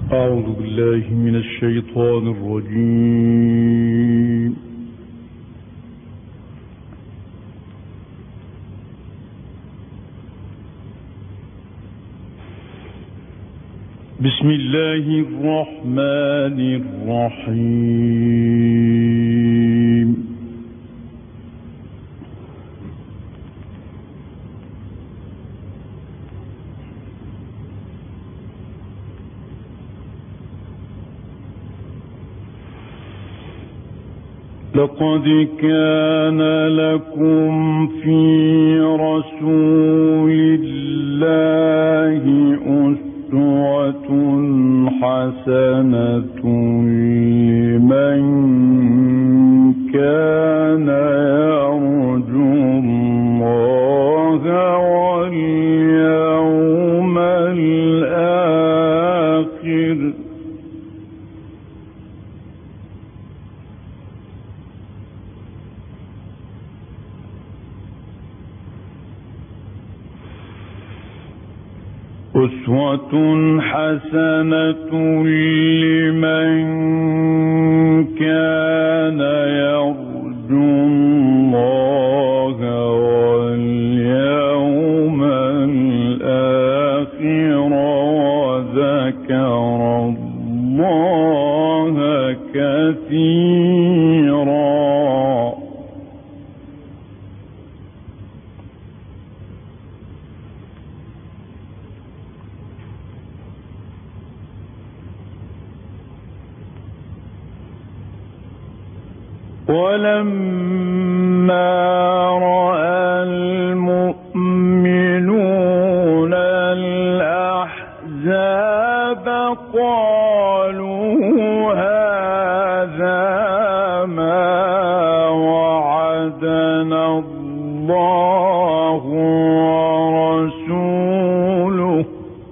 أعوذ بالله من الشيطان الرجيم. بسم الله الرحمن الرحيم. لقد كان لكم في رسول الله أسوة حسنة لمن كان يرجو الله واليوم الآخر أسوة حسنة لمن كان يرجو الله واليوم الآخر وذكر الله كثيرا. ولما رأى المؤمنون الأحزاب قالوا هذا ما وعدنا الله ورسوله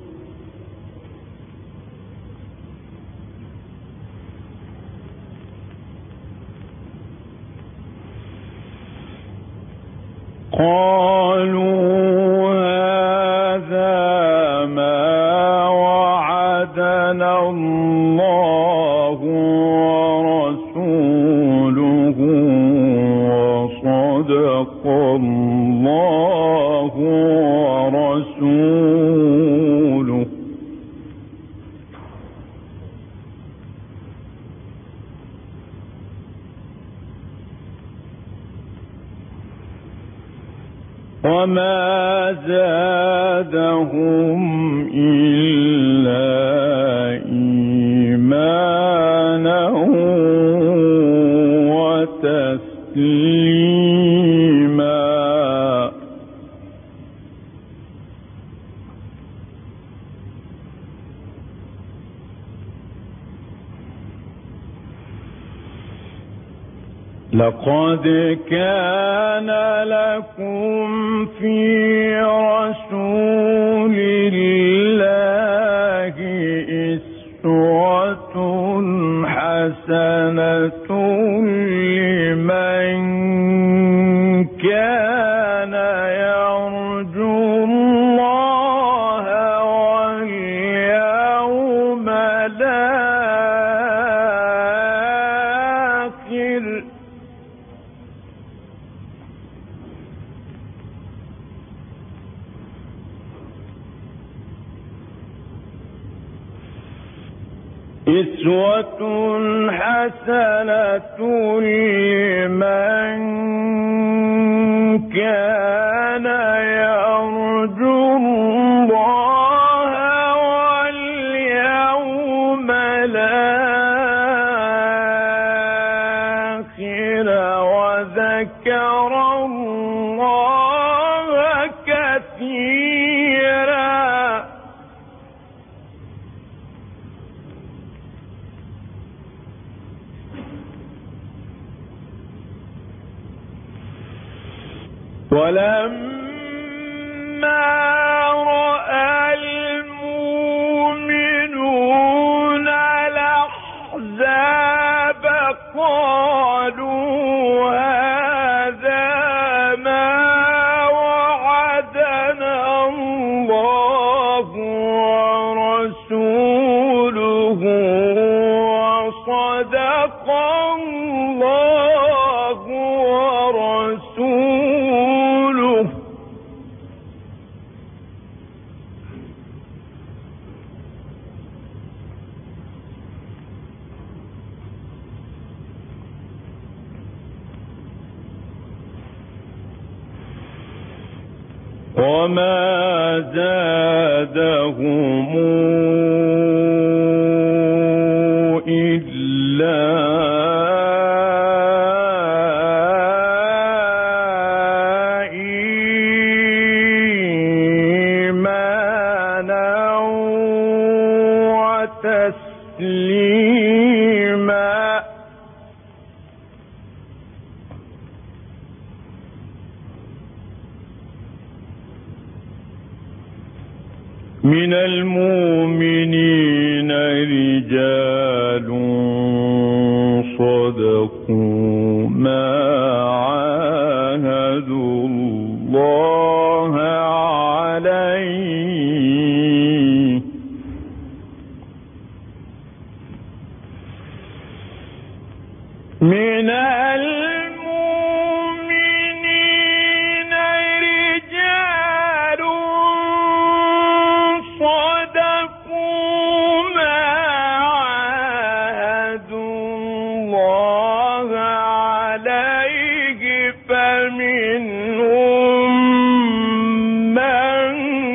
وصدق الله ورسوله. وما زادهم إلا إيمانا وتسليما. لقد كان لكم في رسول الله أسوة حسنة لمن كان يرجو الله واليوم الآخر أسوة حسنة لمن كان يرجو الله واليوم الآخر وذكر الله كثيرا. ولما رأى المؤمنون الأحزاب قالوا هذا ما وعدنا الله ورسوله وما زادهم إلا تسليما. من المؤمنين رجال صدقوا ما عاهدوا الله عليه من المؤمنين رجال صدقوا ما عاهدوا الله عليه فمنهم من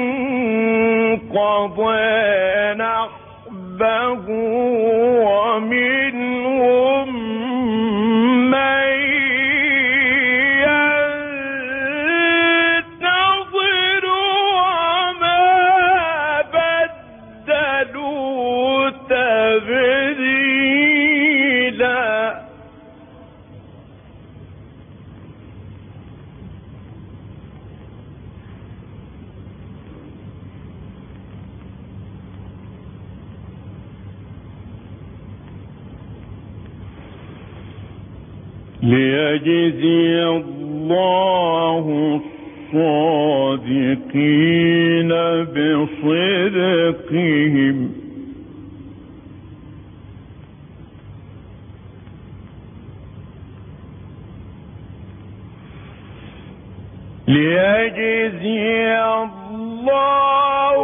قضى نحبه ومنهم ليجزي الله الصادقين بصدقهم ليجزي الله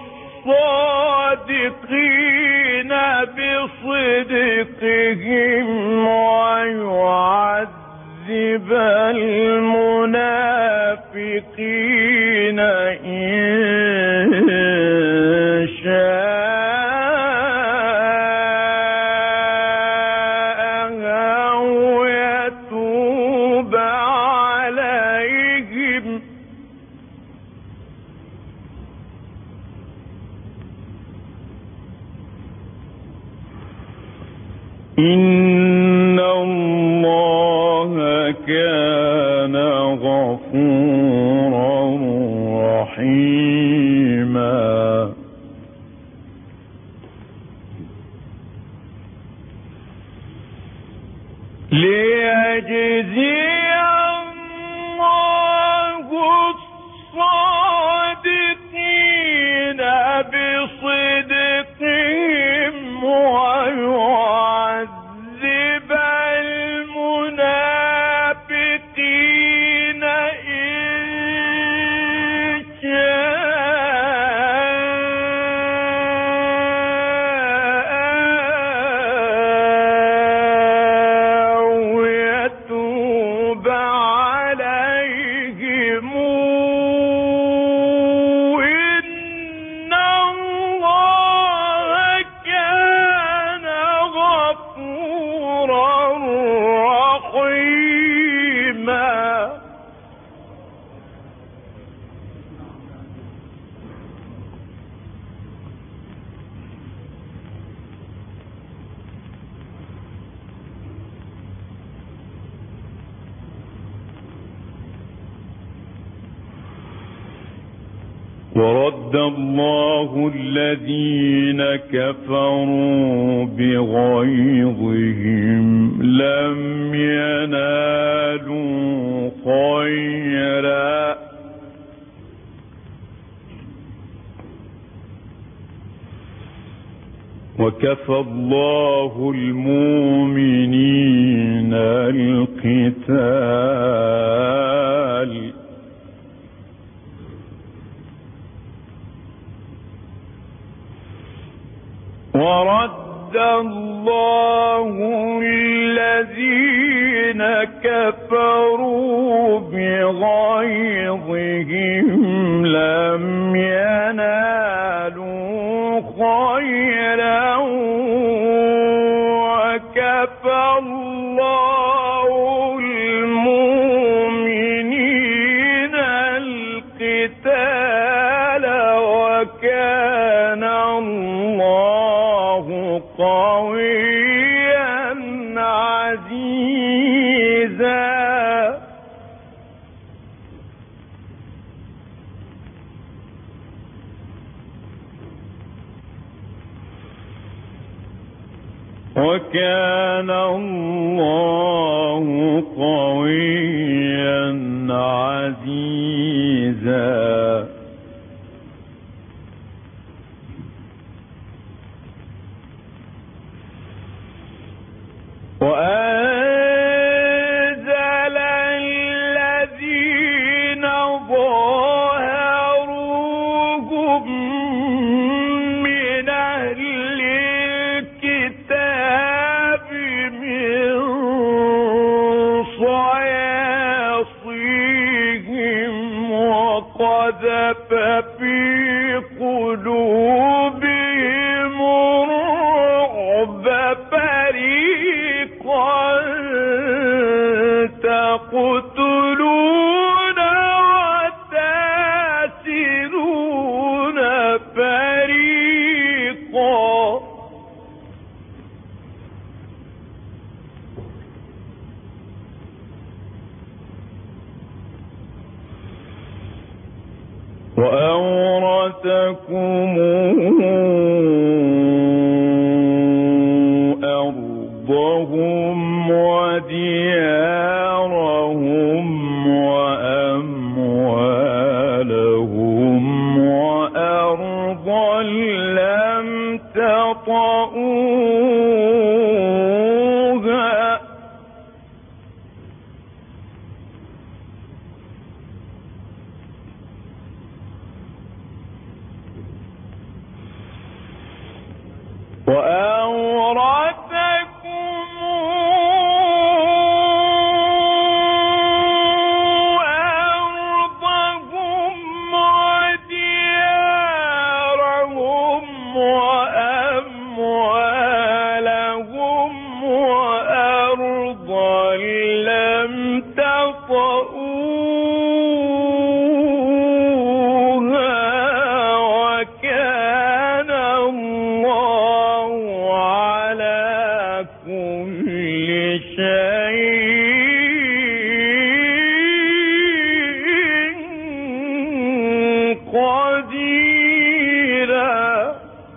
الصادقين بصدقهم ويعذب المنافقين إن شاء أو يتوب عليهم إن الله كان غفورا رحيما ليجزي الله الصادقين بصدقهم ويعذب المنافقين إن شاء أو يتوب عليهم إن الله كان غفورا رحيما ورد الله الذين كفروا بغيظهم لم ينالوا خيرا وكفى الله المؤمنين القتال ورد وعد الله الذين كفروا بغيظهم لم ينالوا خيرا وكفى الله المؤمنين القتال وكان الله قويا عزيزا. وكان الله قويا عزيزا. وأنزل الذين ظاهروهم من أهل الكتاب من صياصيهم وقذف في قلوبهم الرعب فريقا تقتلون وتأسرون فريقا. وأورثكم أرضهم وديارهم وأموالهم وأرضا لم تطئوها وأورثكم أرضهم وديارهم وأموالهم وأرضا لم تطئوها وكان الله على كل شيء قديرا.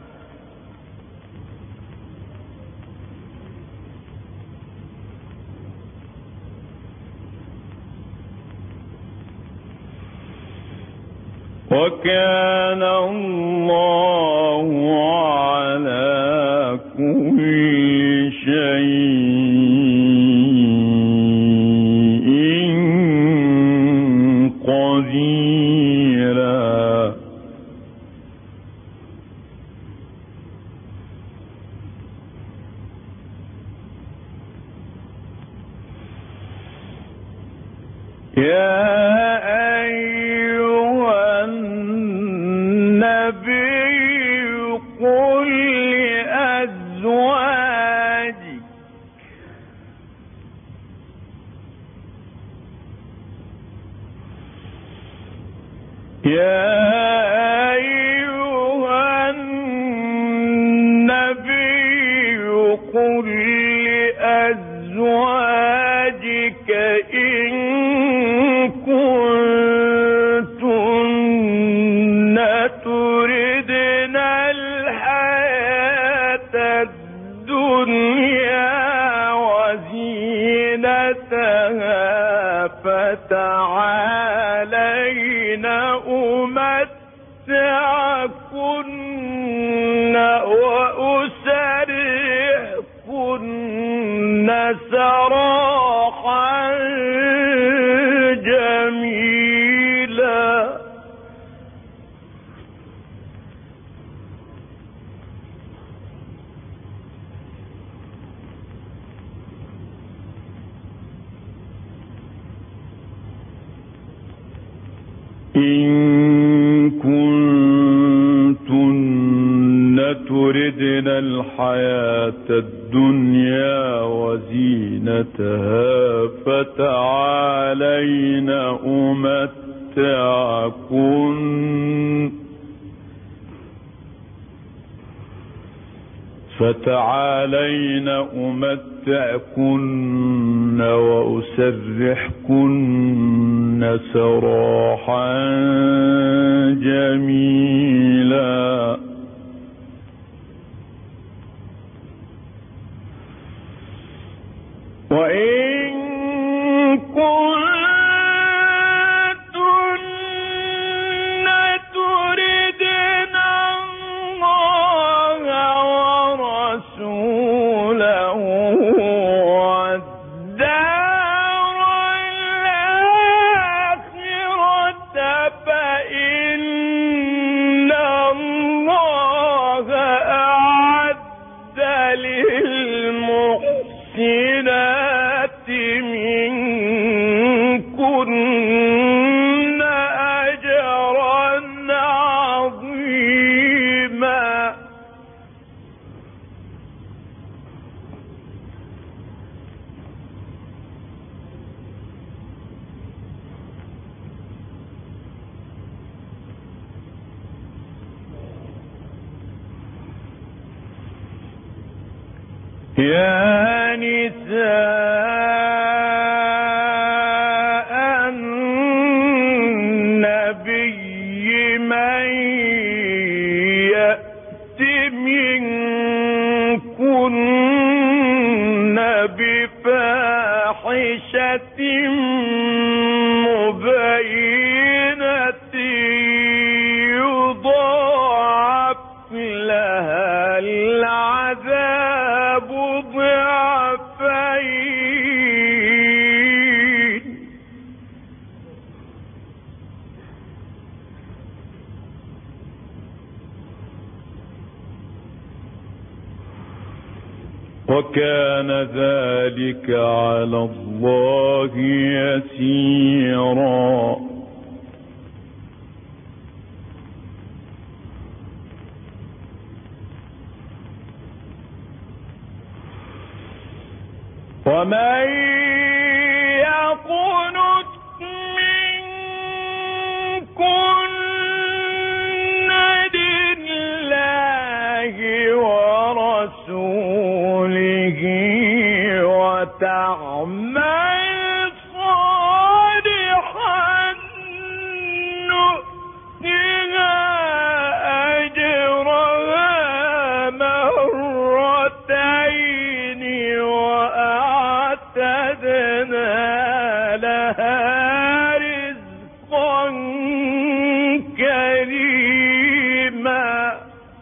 وكان الله على كل شيء قديرا. يا أيها النبي قل لأزواجك يا أيها النبي قل لأزواجك إن كنتن تردن الحياة الدنيا وزينتها فتعالين أمتعكن وأسرحكن سراحا جميلا. إن كنتن تردن الحياة الدنيا وزينتها فتعالين أمتعكن وأسرحكن سراحا جميلا. وإن كنتن تردن الله ورسوله والدار الآخرة فإن الله أعد للمحسنات منكن أجرا عظيما. يا نساء النبي من يأت منكن بفاحشة مبينة يضاعف لها العذاب ضعفين. وكان ذلك على الله يسيرا. ومن يقنت منكن لله ورسوله وتعمل صالحا نؤتها أجرها مرتين وأعتدنا لها رزقا كريما.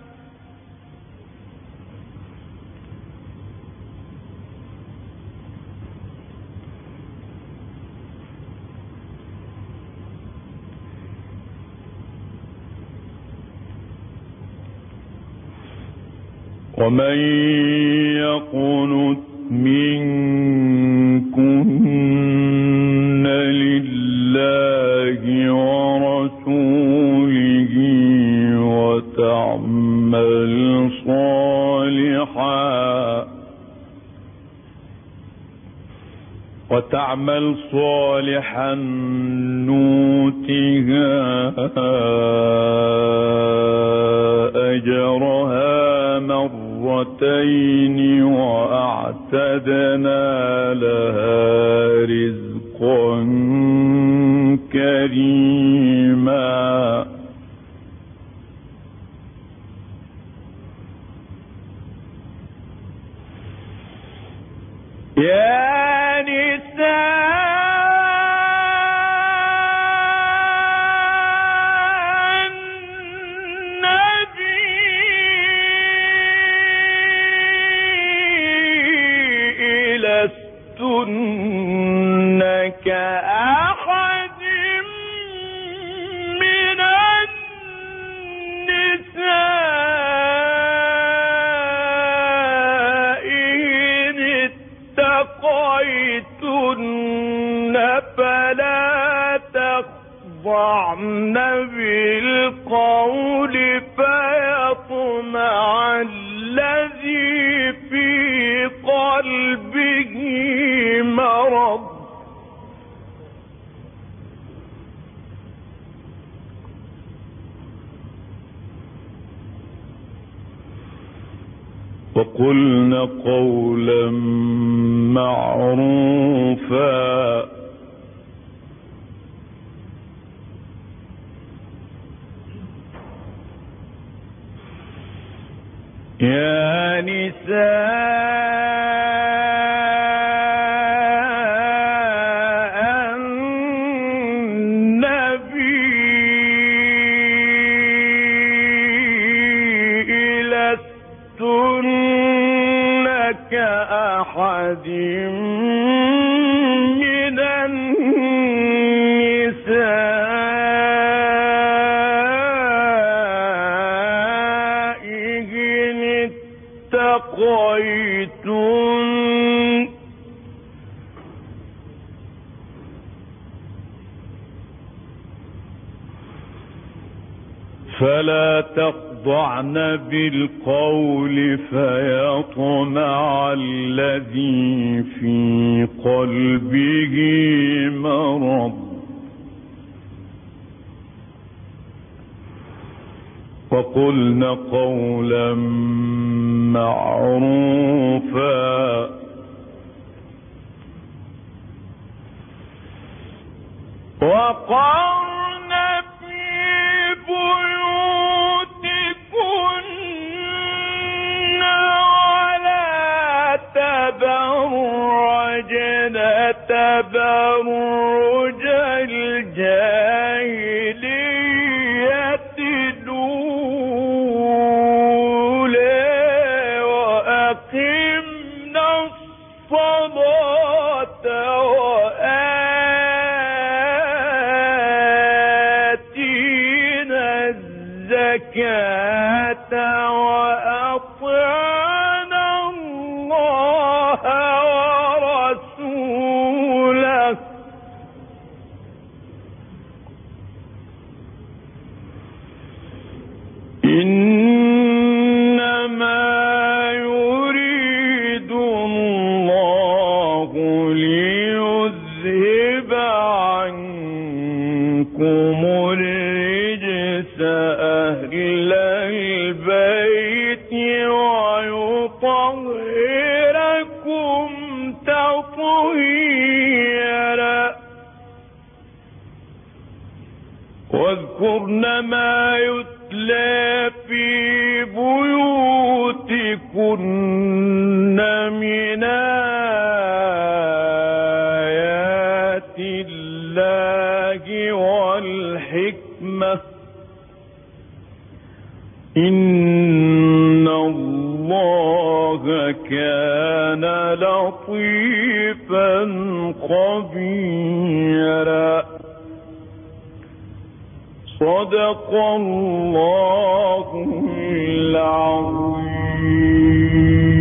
ومن يقنت منكن لله ورسوله وتعمل صالحا نؤتها أجرها مرتين وأعتدنا لها رزقا كريما. يا نساء النبي لستن كأحد من النساء إن اتقيتن تخضعن بالقول فيطمع الذي في قلبه مرض وقلن قولا معروفا يا نساء النبي لستن كأحد من النساء إن اتقيتن فلا تخضعن بالقول فيطمع الذي في قلبه مرض وقلن قولا معروفا وقرن في بيوتكن ولا تبرجن تبرج الجاهلية الأولى وأقمنا الصلاة وآتينا الزكاة وأطعنا الله ورسوله إنما يريد الله ليذهب عنكم الرجس أهل البيت ويطهركم تطهيرا واذكرن ما يتلى في بيوتكن من آيات الله والحكمة إن الله كان لطيفا خبيرا صدق الله العظيم.